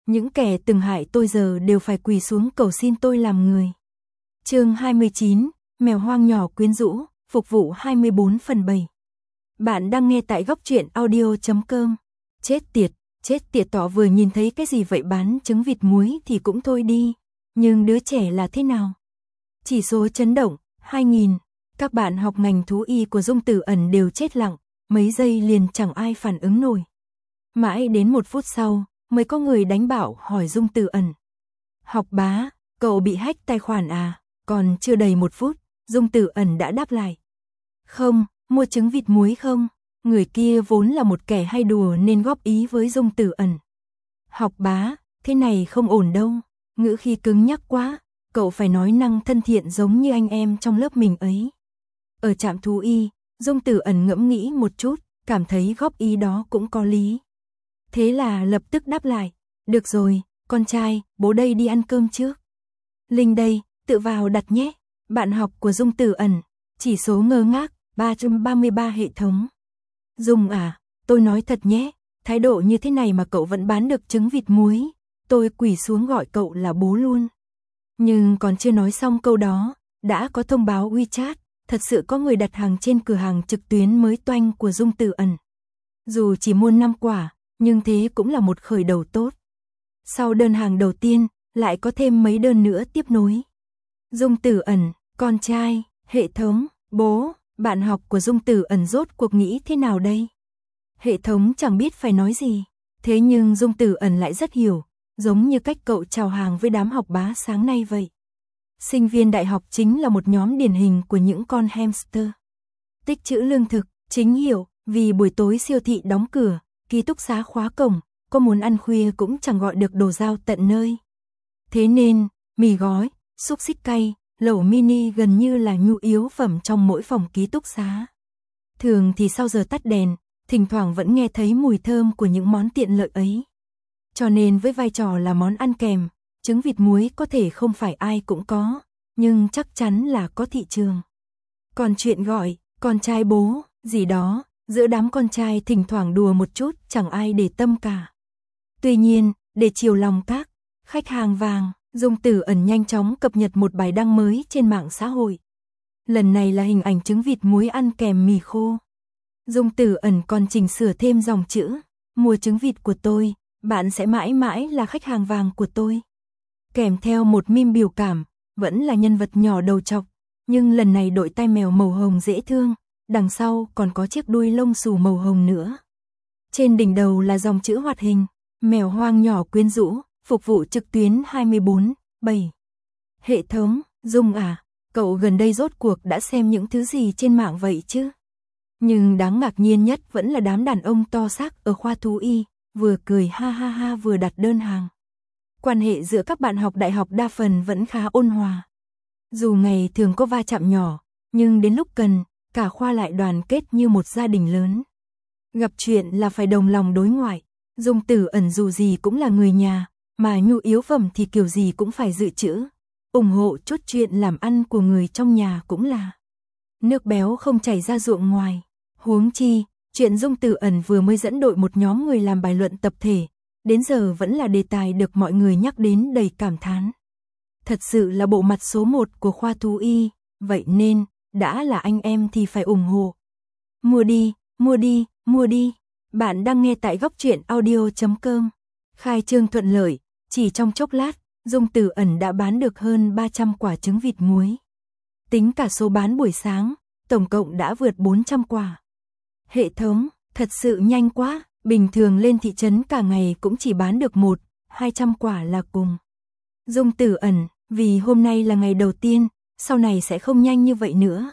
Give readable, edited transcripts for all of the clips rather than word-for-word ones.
Những kẻ từng hại tôi giờ đều phải quỳ xuống cầu xin tôi làm người. Chương 29, mèo hoang nhỏ quyến rũ, phục vụ 24 phần 7. Bạn đang nghe tại góc truyện audio.com. Chết tiệt tỏ vừa nhìn thấy cái gì vậy, bán trứng vịt muối thì cũng thôi đi. Nhưng đứa trẻ là thế nào? Chỉ số chấn động, 2000. Các bạn học ngành thú y của Dung Tử Ẩn đều chết lặng, mấy giây liền chẳng ai phản ứng nổi. Mãi đến 1 phút sau, mới có người đánh bảo hỏi Dung Tử Ẩn. Học bá, cậu bị hack tài khoản à? Còn chưa đầy 1 phút, Dung Tử Ẩn đã đáp lại. Không, mua trứng vịt muối không? Người kia vốn là một kẻ hay đùa nên góp ý với Dung Tử Ẩn. Học bá, thế này không ổn đâu, ngữ khí cứng nhắc quá, cậu phải nói năng thân thiện giống như anh em trong lớp mình ấy. Ở trạm thú y, Dung Tử Ẩn ngẫm nghĩ một chút, cảm thấy góp ý đó cũng có lý. Thế là lập tức đáp lại, được rồi, con trai, bố đây đi ăn cơm trước. Linh đây, tự vào đặt nhé. Bạn học của Dung Tử Ẩn, chỉ số ngơ ngác, 333 hệ thống. Dung à, tôi nói thật nhé, thái độ như thế này mà cậu vẫn bán được trứng vịt muối, tôi quỳ xuống gọi cậu là bố luôn. Nhưng còn chưa nói xong câu đó, đã có thông báo WeChat, thật sự có người đặt hàng trên cửa hàng trực tuyến mới toanh của Dung Tử Ẩn. Dù chỉ mua 5 quả, nhưng thế cũng là một khởi đầu tốt. Sau đơn hàng đầu tiên, lại có thêm mấy đơn nữa tiếp nối. Dung Tử Ẩn, con trai, hệ thống, bố, bạn học của Dung Tử Ẩn rốt cuộc nghĩ thế nào đây? Hệ thống chẳng biết phải nói gì, thế nhưng Dung Tử Ẩn lại rất hiểu, giống như cách cậu chào hàng với đám học bá sáng nay vậy. Sinh viên đại học chính là một nhóm điển hình của những con hamster. Tích trữ lương thực, chính hiệu, vì buổi tối siêu thị đóng cửa, ký túc xá khóa cổng, có muốn ăn khuya cũng chẳng gọi được đồ giao tận nơi. Thế nên, mì gói, xúc xích cay, lẩu mini gần như là nhu yếu phẩm trong mỗi phòng ký túc xá. Thường thì sau giờ tắt đèn, thỉnh thoảng vẫn nghe thấy mùi thơm của những món tiện lợi ấy. Cho nên với vai trò là món ăn kèm, trứng vịt muối có thể không phải ai cũng có, nhưng chắc chắn là có thị trường. Còn chuyện gọi, con trai bố, gì đó, giữa đám con trai thỉnh thoảng đùa một chút chẳng ai để tâm cả. Tuy nhiên, để chiều lòng các khách hàng vàng, Dung Tử Ẩn nhanh chóng cập nhật một bài đăng mới trên mạng xã hội. Lần này là hình ảnh trứng vịt muối ăn kèm mì khô. Dung Tử Ẩn còn chỉnh sửa thêm dòng chữ, mua trứng vịt của tôi, bạn sẽ mãi mãi là khách hàng vàng của tôi. Kèm theo một meme biểu cảm, vẫn là nhân vật nhỏ đầu trọc, nhưng lần này đội tai mèo màu hồng dễ thương, đằng sau còn có chiếc đuôi lông xù màu hồng nữa. Trên đỉnh đầu là dòng chữ hoạt hình, mèo hoang nhỏ quyến rũ, phục vụ trực tuyến 24/7. Hệ thống, Dung à, cậu gần đây rốt cuộc đã xem những thứ gì trên mạng vậy chứ? Nhưng đáng ngạc nhiên nhất vẫn là đám đàn ông to xác ở khoa thú y, vừa cười ha ha ha vừa đặt đơn hàng. Quan hệ giữa các bạn học đại học đa phần vẫn khá ôn hòa. Dù ngày thường có va chạm nhỏ, nhưng đến lúc cần, cả khoa lại đoàn kết như một gia đình lớn. Gặp chuyện là phải đồng lòng đối ngoại, Dung Tử Ẩn dù gì cũng là người nhà, mà nhu yếu phẩm thì kiểu gì cũng phải dự trữ. Ủng hộ chút chuyện làm ăn của người trong nhà cũng là nước béo không chảy ra ruộng ngoài. Huống chi, chuyện Dung Tử Ẩn vừa mới dẫn đội một nhóm người làm bài luận tập thể, đến giờ vẫn là đề tài được mọi người nhắc đến đầy cảm thán. Thật sự là bộ mặt số 1 của khoa thú y, vậy nên, đã là anh em thì phải ủng hộ. Mua đi, mua đi, mua đi. Bạn đang nghe tại góc truyện audio.com. Khai trương thuận lợi, chỉ trong chốc lát, Dung Tử Ẩn đã bán được hơn 300 quả trứng vịt muối. Tính cả số bán buổi sáng, tổng cộng đã vượt 400 quả. Hệ thống, thật sự nhanh quá, bình thường lên thị trấn cả ngày cũng chỉ bán được 100-200 quả là cùng. Dung Tử Ẩn, vì hôm nay là ngày đầu tiên, sau này sẽ không nhanh như vậy nữa.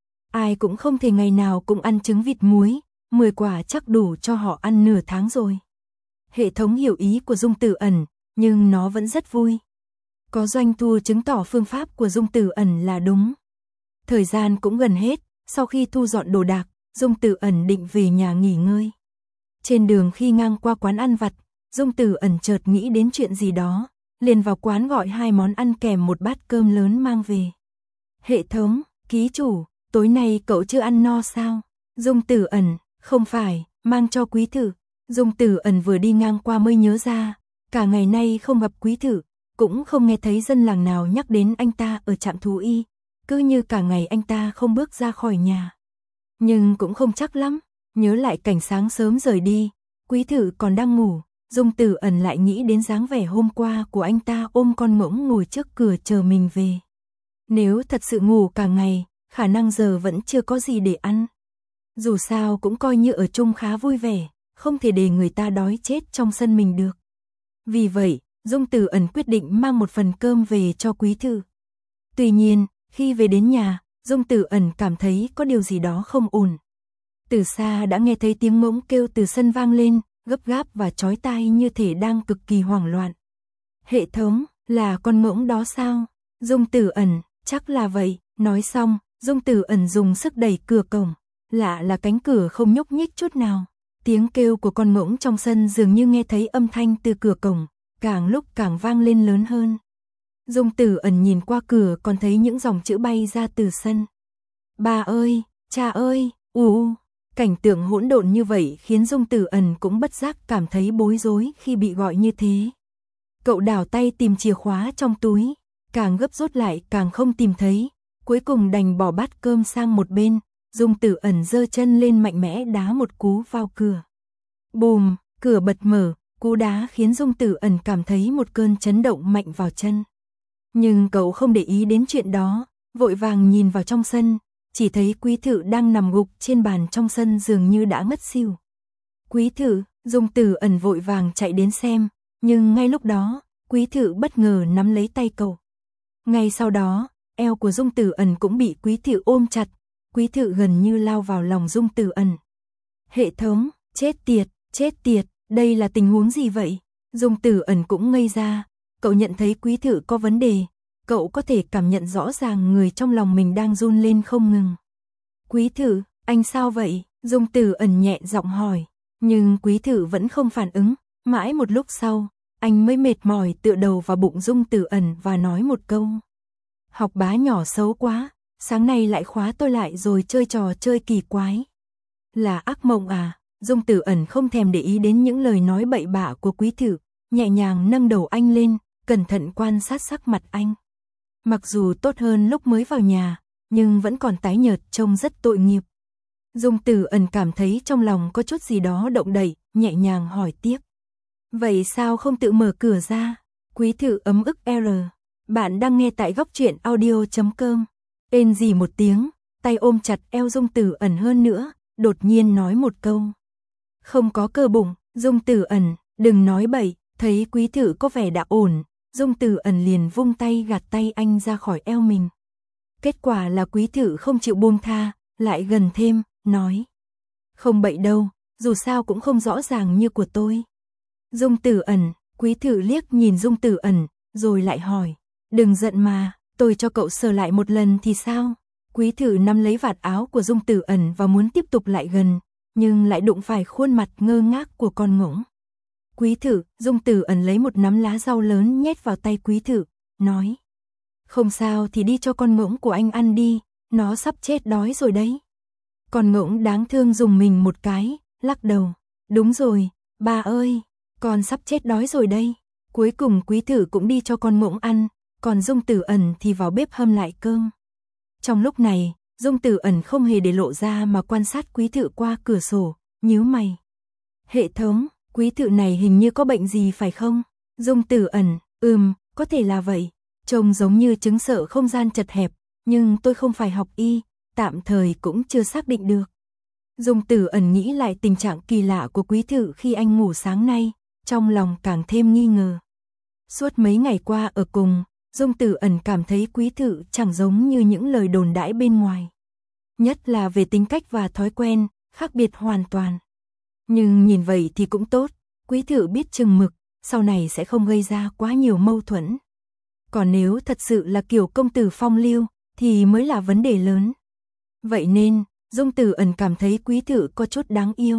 Ai cũng không thể ngày nào cũng ăn trứng vịt muối, 10 quả chắc đủ cho họ ăn nửa tháng rồi. Hệ thống hiểu ý của Dung Tử Ẩn, nhưng nó vẫn rất vui. Có doanh thu chứng tỏ phương pháp của Dung Tử Ẩn là đúng. Thời gian cũng gần hết, sau khi thu dọn đồ đạc, Dung Tử Ẩn định về nhà nghỉ ngơi. Trên đường khi ngang qua quán ăn vặt, Dung Tử Ẩn chợt nghĩ đến chuyện gì đó, liền vào quán gọi 2 món ăn kèm một bát cơm lớn mang về. Hệ thống, ký chủ, tối nay cậu chưa ăn no sao? Dung Tử Ẩn, không phải, mang cho quý thử. Dung Tử Ẩn vừa đi ngang qua mới nhớ ra, Cả ngày nay không gặp Quý Thử, cũng không nghe thấy dân làng nào nhắc đến anh ta ở trạm thú y, cứ như cả ngày anh ta không bước ra khỏi nhà. Nhưng cũng không chắc lắm, nhớ lại cảnh sáng sớm rời đi, Quý Thử còn đang ngủ, Dung Tử Ẩn lại nghĩ đến dáng vẻ hôm qua của anh ta ôm con ngỗng ngồi trước cửa chờ mình về. Nếu thật sự ngủ cả ngày, khả năng giờ vẫn chưa có gì để ăn. Dù sao cũng coi như ở chung khá vui vẻ, không thể để người ta đói chết trong sân mình được. Vì vậy, Dung Tử Ẩn quyết định mang một phần cơm về cho Quý Thử. Tuy nhiên, khi về đến nhà, Dung Tử Ẩn cảm thấy có điều gì đó không ổn. Từ xa đã nghe thấy tiếng ngỗng kêu từ sân vang lên, gấp gáp và chói tai như thể đang cực kỳ hoảng loạn. Hệ thống, là con ngỗng đó sao? Dung Tử Ẩn, chắc là vậy. Nói xong, Dung Tử Ẩn dùng sức đẩy cửa cổng. Lạ là cánh cửa không nhúc nhích chút nào. Tiếng kêu của con ngỗng trong sân dường như nghe thấy âm thanh từ cửa cổng, càng lúc càng vang lên lớn hơn. Dung Tử Ẩn nhìn qua cửa còn thấy những dòng chữ bay ra từ sân. Bà ơi, cha ơi, cảnh tượng hỗn độn như vậy khiến Dung Tử Ẩn cũng bất giác cảm thấy bối rối khi bị gọi như thế. Cậu đảo tay tìm chìa khóa trong túi, càng gấp rút lại càng không tìm thấy, cuối cùng đành bỏ bát cơm sang một bên. Dung Tử Ẩn giơ chân lên mạnh mẽ đá một cú vào cửa. Bùm, cửa bật mở, cú đá khiến Dung Tử Ẩn cảm thấy một cơn chấn động mạnh vào chân. Nhưng cậu không để ý đến chuyện đó, vội vàng nhìn vào trong sân, chỉ thấy Quý Thử đang nằm gục trên bàn trong sân dường như đã ngất xỉu. Quý Thử, Dung Tử Ẩn vội vàng chạy đến xem, nhưng ngay lúc đó, Quý Thử bất ngờ nắm lấy tay cậu. Ngay sau đó, eo của Dung Tử Ẩn cũng bị Quý Thử ôm chặt, Quý Thử gần như lao vào lòng Dung Tử Ẩn. Hệ thống, chết tiệt, đây là tình huống gì vậy? Dung Tử Ẩn cũng ngây ra, cậu nhận thấy Quý Thử có vấn đề, cậu có thể cảm nhận rõ ràng người trong lòng mình đang run lên không ngừng. Quý Thử, anh sao vậy? Dung Tử Ẩn nhẹ giọng hỏi, nhưng Quý Thử vẫn không phản ứng, mãi một lúc sau, anh mới mệt mỏi tựa đầu vào bụng Dung Tử Ẩn và nói một câu. Học bá nhỏ xấu quá, sáng nay lại khóa tôi lại rồi chơi trò chơi kỳ quái. Là ác mộng à? Dung Tử Ẩn không thèm để ý đến những lời nói bậy bạ của Quý Thử, nhẹ nhàng nâng đầu anh lên, cẩn thận quan sát sắc mặt anh. Mặc dù tốt hơn lúc mới vào nhà, nhưng vẫn còn tái nhợt trông rất tội nghiệp. Dung Tử Ẩn cảm thấy trong lòng có chút gì đó động đậy, nhẹ nhàng hỏi tiếp. Vậy sao không tự mở cửa ra? Quý Thử ấm ức R. Bạn đang nghe tại góc truyện audio.com. Ên gì một tiếng, tay ôm chặt eo Dung Tử Ẩn hơn nữa, đột nhiên nói một câu. Không có cơ bụng, Dung Tử Ẩn, đừng nói bậy. Thấy Quý Thử có vẻ đã ổn, Dung Tử Ẩn liền vung tay gạt tay anh ra khỏi eo mình. Kết quả là Quý Thử không chịu buông tha, lại gần thêm, nói. Không bậy đâu, dù sao cũng không rõ ràng như của tôi. Dung Tử Ẩn, Quý Thử liếc nhìn Dung Tử Ẩn, rồi lại hỏi. Đừng giận mà, tôi cho cậu sờ lại một lần thì sao? Quý Thử nắm lấy vạt áo của Dung Tử Ẩn và muốn tiếp tục lại gần, nhưng lại đụng phải khuôn mặt ngơ ngác của con ngỗng. Quý Thử, Dung Tử Ẩn lấy một nắm lá rau lớn nhét vào tay Quý Thử, nói. Không sao thì đi cho con ngỗng của anh ăn đi, nó sắp chết đói rồi đấy. Con ngỗng đáng thương dùng mình một cái, lắc đầu. Đúng rồi, bà ơi, con sắp chết đói rồi đây. Cuối cùng Quý Thử cũng đi cho con ngỗng ăn, còn Dung Tử Ẩn thì vào bếp hâm lại cơm. Trong lúc này, Dung Tử Ẩn không hề để lộ ra mà quan sát Quý Thử qua cửa sổ, nhíu mày. Hệ thống, Quý Thử này hình như có bệnh gì phải không? Dung Tử Ẩn, có thể là vậy. Trông giống như chứng sợ không gian chật hẹp, nhưng tôi không phải học y, tạm thời cũng chưa xác định được. Dung Tử Ẩn nghĩ lại tình trạng kỳ lạ của Quý Thử khi anh ngủ sáng nay, trong lòng càng thêm nghi ngờ. Suốt mấy ngày qua ở cùng, Dung Tử Ẩn cảm thấy Quý Thử chẳng giống như những lời đồn đãi bên ngoài. Nhất là về tính cách và thói quen, khác biệt hoàn toàn. Nhưng nhìn vậy thì cũng tốt, Quý Thử biết chừng mực, sau này sẽ không gây ra quá nhiều mâu thuẫn. Còn nếu thật sự là kiểu công tử phong lưu, thì mới là vấn đề lớn. Vậy nên, Dung Tử Ẩn cảm thấy Quý Thử có chút đáng yêu.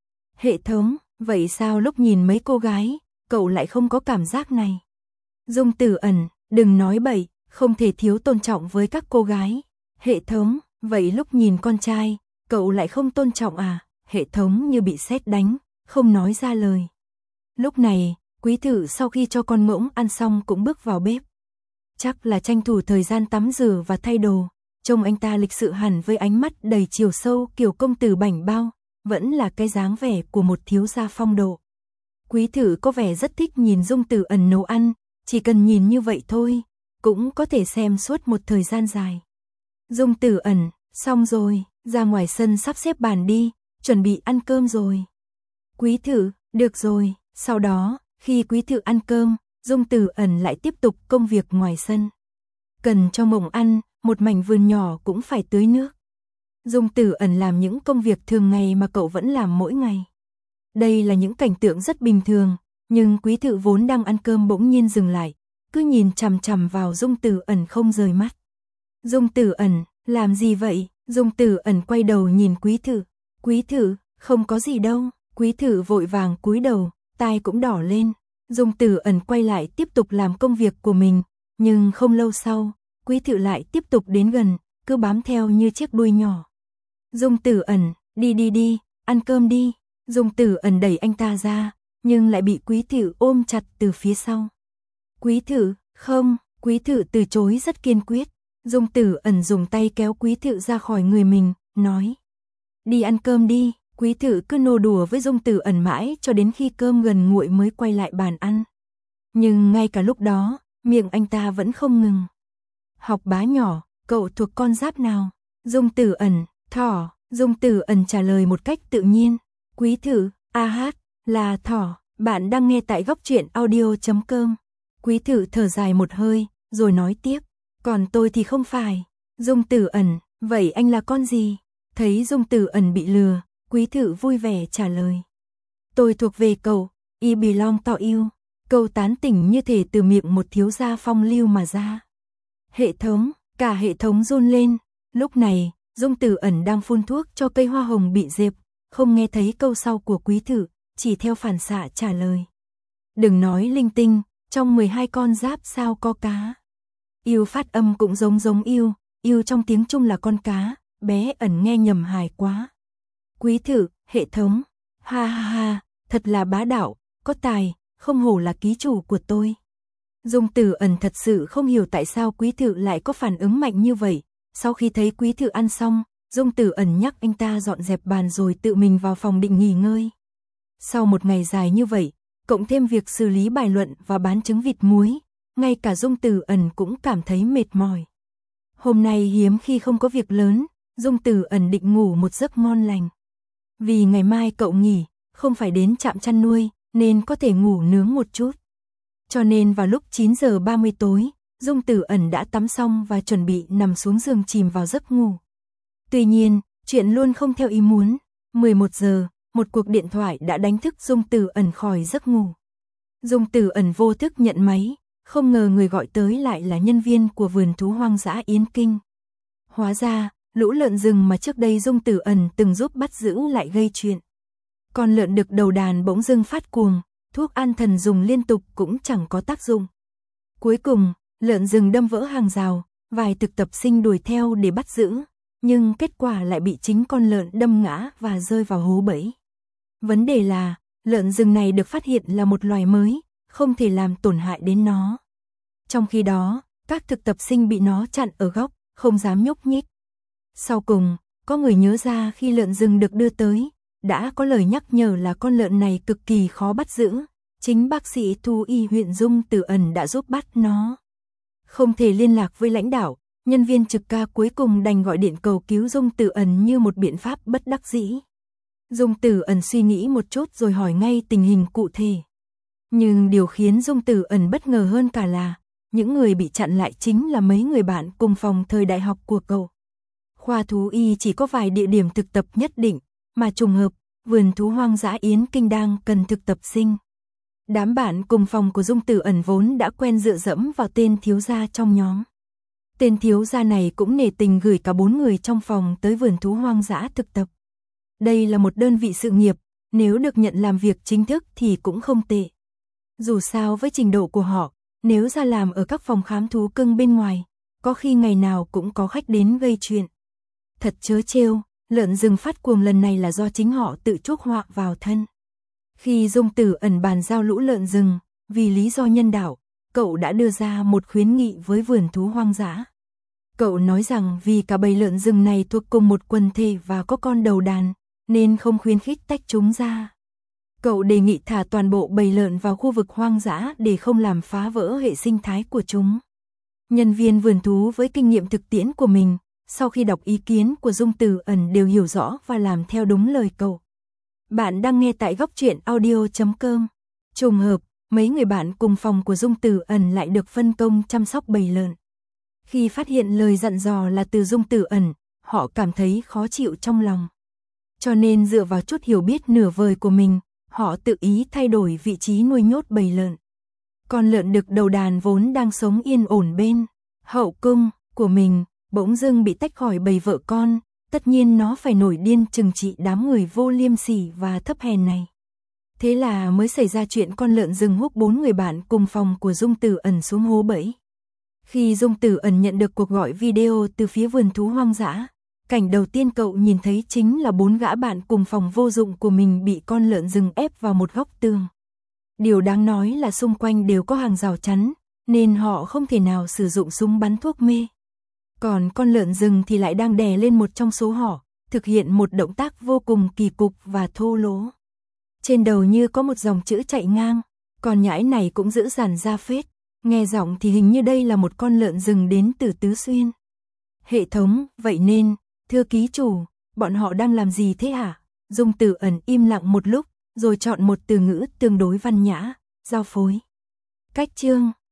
Hệ thống, vậy sao lúc nhìn mấy cô gái, cậu lại không có cảm giác này? Dung Tử Ẩn, đừng nói bậy, không thể thiếu tôn trọng với các cô gái. Hệ thống, vậy lúc nhìn con trai, cậu lại không tôn trọng à? Hệ thống như bị sét đánh, không nói ra lời. Lúc này, Quý Thự sau khi cho con ngỗng ăn xong cũng bước vào bếp. Chắc là tranh thủ thời gian tắm rửa và thay đồ, trông anh ta lịch sự hẳn với ánh mắt đầy chiều sâu kiểu công tử bảnh bao, vẫn là cái dáng vẻ của một thiếu gia phong độ. Quý Thự có vẻ rất thích nhìn Dung Tử Ẩn nấu ăn, chỉ cần nhìn như vậy thôi, cũng có thể xem suốt một thời gian dài. Dung Tử Ẩn, xong rồi, ra ngoài sân sắp xếp bàn đi, chuẩn bị ăn cơm rồi. Quý Thự, được rồi, sau đó, khi Quý Thự ăn cơm, Dung Tử Ẩn lại tiếp tục công việc ngoài sân. Cần cho Mộng ăn, một mảnh vườn nhỏ cũng phải tưới nước. Dung Tử Ẩn làm những công việc thường ngày mà cậu vẫn làm mỗi ngày. Đây là những cảnh tượng rất bình thường, nhưng Quý Thự vốn đang ăn cơm bỗng nhiên dừng lại, cứ nhìn chằm chằm vào Dung Tử Ẩn không rời mắt. Dung Tử Ẩn, làm gì vậy? Dung Tử Ẩn quay đầu nhìn Quý Thự. Quý Thự, không có gì đâu. Quý Thự vội vàng cúi đầu, tai cũng đỏ lên. Dung Tử Ẩn quay lại tiếp tục làm công việc của mình, nhưng không lâu sau, Quý Thự lại tiếp tục đến gần, cứ bám theo như chiếc đuôi nhỏ. Dung Tử Ẩn, đi, ăn cơm đi. Dung Tử Ẩn đẩy anh ta ra, nhưng lại bị Quý Thự ôm chặt từ phía sau. Quý Thự, không, Quý Thự từ chối rất kiên quyết. Dung Tử Ẩn dùng tay kéo Quý Thự ra khỏi người mình, nói. Đi ăn cơm đi. Quý Thự cứ nô đùa với Dung Tử Ẩn mãi cho đến khi cơm gần nguội mới quay lại bàn ăn. Nhưng ngay cả lúc đó, miệng anh ta vẫn không ngừng. Học bá nhỏ, cậu thuộc con giáp nào? Dung Tử Ẩn, thỏ. Dung Tử Ẩn trả lời một cách tự nhiên. Quý Thự, là thỏ. Bạn đang nghe tại góc truyện audio.com. Quý Thự thở dài một hơi, rồi nói tiếp. Còn tôi thì không phải. Dung Tử Ẩn, vậy anh là con gì? Thấy Dung Tử Ẩn bị lừa, Quý Thự vui vẻ trả lời. Tôi thuộc về cậu, I belong to you. Câu tán tỉnh như thể từ miệng một thiếu gia phong lưu mà ra. Hệ thống, cả hệ thống run lên. Lúc này, Dung Tử Ẩn đang phun thuốc cho cây hoa hồng bị dẹp, không nghe thấy câu sau của Quý Thự, chỉ theo phản xạ trả lời. Đừng nói linh tinh, trong 12 con giáp sao có cá. Yêu phát âm cũng giống yêu trong tiếng Trung là con cá, bé Ẩn nghe nhầm hài quá. Quý Thự, hệ thống, ha, thật là bá đạo, có tài, không hổ là ký chủ của tôi. Dung Tử Ẩn thật sự không hiểu tại sao Quý Thự lại có phản ứng mạnh như vậy. Sau khi thấy Quý Thự ăn xong, Dung Tử Ẩn nhắc anh ta dọn dẹp bàn rồi tự mình vào phòng định nghỉ ngơi. Sau một ngày dài như vậy, cộng thêm việc xử lý bài luận và bán trứng vịt muối, ngay cả Dung Tử Ẩn cũng cảm thấy mệt mỏi. Hôm nay hiếm khi không có việc lớn, Dung Tử Ẩn định ngủ một giấc ngon lành. Vì ngày mai cậu nghỉ, không phải đến trạm chăn nuôi, nên có thể ngủ nướng một chút. Cho nên vào lúc 9 giờ 30 tối, Dung Tử Ẩn đã tắm xong và chuẩn bị nằm xuống giường chìm vào giấc ngủ. Tuy nhiên, chuyện luôn không theo ý muốn. 11 giờ, một cuộc điện thoại đã đánh thức Dung Tử Ẩn khỏi giấc ngủ. Dung Tử Ẩn vô thức nhận máy, không ngờ người gọi tới lại là nhân viên của vườn thú hoang dã Yến Kinh. Hóa ra, lũ lợn rừng mà trước đây Dung Tử Ẩn từng giúp bắt giữ lại gây chuyện. Con lợn đực đầu đàn bỗng dưng phát cuồng, thuốc an thần dùng liên tục cũng chẳng có tác dụng. Cuối cùng, lợn rừng đâm vỡ hàng rào, vài thực tập sinh đuổi theo để bắt giữ, nhưng kết quả lại bị chính con lợn đâm ngã và rơi vào hố bẫy. Vấn đề là, lợn rừng này được phát hiện là một loài mới, không thể làm tổn hại đến nó. Trong khi đó, các thực tập sinh bị nó chặn ở góc, không dám nhúc nhích. Sau cùng, có người nhớ ra khi lợn rừng được đưa tới, đã có lời nhắc nhở là con lợn này cực kỳ khó bắt giữ. Chính bác sĩ thú y huyện Dung Tử Ẩn đã giúp bắt nó. Không thể liên lạc với lãnh đạo, nhân viên trực ca cuối cùng đành gọi điện cầu cứu Dung Tử Ẩn như một biện pháp bất đắc dĩ. Dung Tử Ẩn suy nghĩ một chút rồi hỏi ngay tình hình cụ thể. Nhưng điều khiến Dung Tử Ẩn bất ngờ hơn cả là, những người bị chặn lại chính là mấy người bạn cùng phòng thời đại học của cậu. Khoa thú y chỉ có vài địa điểm thực tập nhất định, mà trùng hợp, vườn thú hoang dã Yến Kinh đang cần thực tập sinh. Đám bạn cùng phòng của Dung Tử Ẩn vốn đã quen dựa dẫm vào tên thiếu gia trong nhóm. Tên thiếu gia này cũng nể tình gửi cả 4 người trong phòng tới vườn thú hoang dã thực tập. Đây là một đơn vị sự nghiệp, nếu được nhận làm việc chính thức thì cũng không tệ. Dù sao với trình độ của họ, nếu ra làm ở các phòng khám thú cưng bên ngoài, có khi ngày nào cũng có khách đến gây chuyện. Thật chớ trêu, lợn rừng phát cuồng lần này là do chính họ tự chuốc họa vào thân. Khi Dung Tử Ẩn bàn giao lũ lợn rừng, vì lý do nhân đạo, cậu đã đưa ra một khuyến nghị với vườn thú hoang dã. Cậu nói rằng vì cả bầy lợn rừng này thuộc cùng một quần thể và có con đầu đàn, nên không khuyến khích tách chúng ra. Cậu đề nghị thả toàn bộ bầy lợn vào khu vực hoang dã để không làm phá vỡ hệ sinh thái của chúng. Nhân viên vườn thú với kinh nghiệm thực tiễn của mình, sau khi đọc ý kiến của Dung Tử Ẩn đều hiểu rõ và làm theo đúng lời cậu. Bạn đang nghe tại góc truyện audio.com. Trùng hợp, mấy người bạn cùng phòng của Dung Tử Ẩn lại được phân công chăm sóc bầy lợn. Khi phát hiện lời dặn dò là từ Dung Tử Ẩn, họ cảm thấy khó chịu trong lòng. Cho nên dựa vào chút hiểu biết nửa vời của mình, họ tự ý thay đổi vị trí nuôi nhốt bầy lợn. Con lợn đực đầu đàn vốn đang sống yên ổn bên hậu cung của mình, bỗng dưng bị tách khỏi bầy vợ con, tất nhiên nó phải nổi điên trừng trị đám người vô liêm sỉ và thấp hèn này. Thế là mới xảy ra chuyện con lợn rừng húc 4 người bạn cùng phòng của Dung Tử Ẩn xuống hố bẫy. Khi Dung Tử Ẩn nhận được cuộc gọi video từ phía vườn thú hoang dã, cảnh đầu tiên cậu nhìn thấy chính là 4 gã bạn cùng phòng vô dụng của mình bị con lợn rừng ép vào một góc tường. Điều đáng nói là xung quanh đều có hàng rào chắn, nên họ không thể nào sử dụng súng bắn thuốc mê. Còn con lợn rừng thì lại đang đè lên một trong số họ, thực hiện một động tác vô cùng kỳ cục và thô lỗ. Trên đầu như có một dòng chữ chạy ngang, con nhãi này cũng dữ dằn ra phết, nghe giọng thì hình như đây là một con lợn rừng đến từ Tứ Xuyên. Hệ thống, vậy nên, thưa ký chủ, bọn họ đang làm gì thế hả? Dung Tử Ẩn im lặng một lúc, rồi chọn một từ ngữ tương đối văn nhã, giao phối. Cách chương,